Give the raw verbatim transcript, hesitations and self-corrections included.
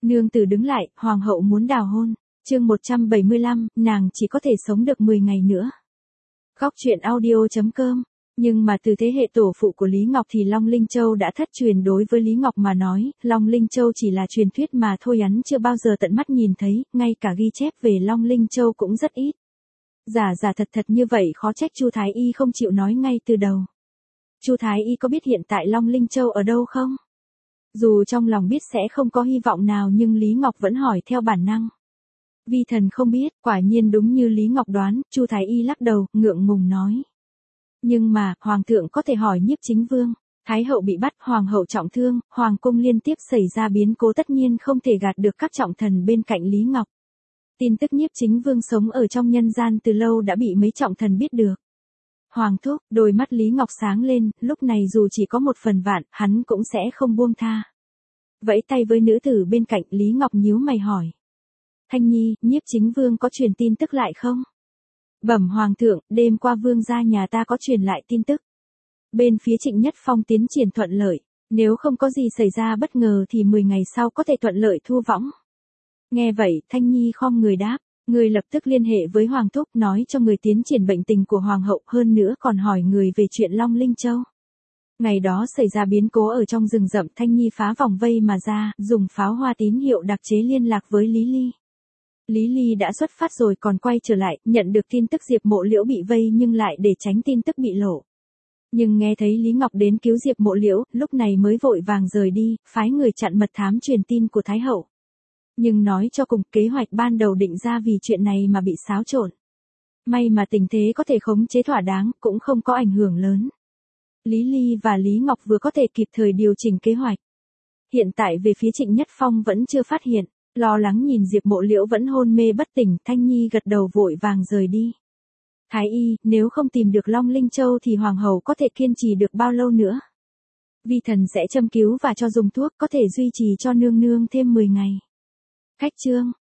Nương tử đứng lại, hoàng hậu muốn đào hôn. Chương một trăm bảy mươi lăm, nàng chỉ có thể sống được mười ngày nữa. Góc truyện audio chấm com. Nhưng mà từ thế hệ tổ phụ của Lý Ngọc thì Long Linh Châu đã thất truyền. Đối với Lý Ngọc mà nói, Long Linh Châu chỉ là truyền thuyết mà thôi, hắn chưa bao giờ tận mắt nhìn thấy, ngay cả ghi chép về Long Linh Châu cũng rất ít. Giả giả thật thật như vậy khó trách Chu Thái Y không chịu nói ngay từ đầu. Chu Thái Y có biết hiện tại Long Linh Châu ở đâu không? Dù trong lòng biết sẽ không có hy vọng nào nhưng Lý Ngọc vẫn hỏi theo bản năng. Vi thần không biết, quả nhiên đúng như Lý Ngọc đoán, Chu Thái Y lắc đầu, ngượng ngùng nói. Nhưng mà, Hoàng thượng có thể hỏi Nhiếp Chính Vương. Thái hậu bị bắt, Hoàng hậu trọng thương, Hoàng cung liên tiếp xảy ra biến cố, tất nhiên không thể gạt được các trọng thần bên cạnh Lý Ngọc. Tin tức Nhiếp Chính Vương sống ở trong nhân gian từ lâu đã bị mấy trọng thần biết được. Hoàng thúc, đôi mắt Lý Ngọc sáng lên, lúc này dù chỉ có một phần vạn, hắn cũng sẽ không buông tha. Vẫy tay với nữ tử bên cạnh, Lý Ngọc nhíu mày hỏi. Thanh Nhi, Nhiếp Chính Vương có truyền tin tức lại không? Bẩm Hoàng thượng, đêm qua vương gia nhà ta có truyền lại tin tức. Bên phía Trịnh Nhất Phong tiến triển thuận lợi, nếu không có gì xảy ra bất ngờ thì mười ngày sau có thể thuận lợi thu võng. Nghe vậy, Thanh Nhi khom người đáp, người lập tức liên hệ với Hoàng thúc nói cho người tiến triển bệnh tình của Hoàng hậu, hơn nữa còn hỏi người về chuyện Long Linh Châu. Ngày đó xảy ra biến cố ở trong rừng rậm, Thanh Nhi phá vòng vây mà ra, dùng pháo hoa tín hiệu đặc chế liên lạc với Lý Ly. Lý Ly đã xuất phát rồi còn quay trở lại, nhận được tin tức Diệp Mộ Liễu bị vây nhưng lại để tránh tin tức bị lộ. Nhưng nghe thấy Lý Ngọc đến cứu Diệp Mộ Liễu, lúc này mới vội vàng rời đi, phái người chặn mật thám truyền tin của Thái hậu. Nhưng nói cho cùng, kế hoạch ban đầu định ra vì chuyện này mà bị xáo trộn. May mà tình thế có thể khống chế thỏa đáng, cũng không có ảnh hưởng lớn. Lý Ly và Lý Ngọc vừa có thể kịp thời điều chỉnh kế hoạch. Hiện tại về phía Trịnh Nhất Phong vẫn chưa phát hiện, lo lắng nhìn Diệp Mộ Liễu vẫn hôn mê bất tỉnh, Thanh Nhi gật đầu vội vàng rời đi. Thái y, nếu không tìm được Long Linh Châu thì Hoàng hậu có thể kiên trì được bao lâu nữa? Vi thần sẽ châm cứu và cho dùng thuốc, có thể duy trì cho nương nương thêm mười ngày. Khách trương,